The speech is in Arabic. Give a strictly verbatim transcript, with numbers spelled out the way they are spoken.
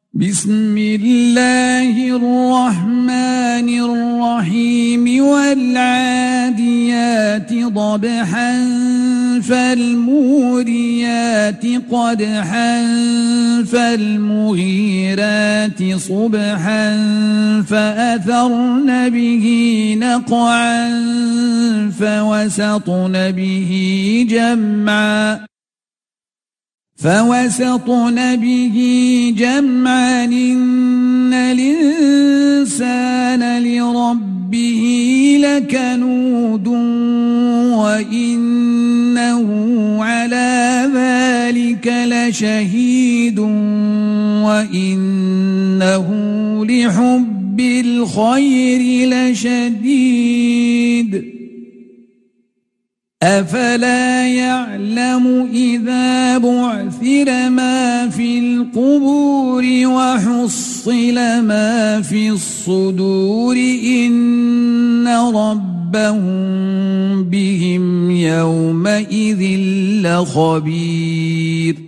بسم الله الرحمن الرحيم والعاديات ضبحا فالموريات قدحا فالمغيرات صبحا فأثرن به نقعا فوسطن به جمعا فوسطن به جمعا إن الإنسان لربه لكنود وإنه على ذلك لشهيد وإنه لحب الخير لشديد أفلا يعلم إذا بعثر ما في القبور وحصل ما في الصدور إن ربهم بهم يومئذ لخبير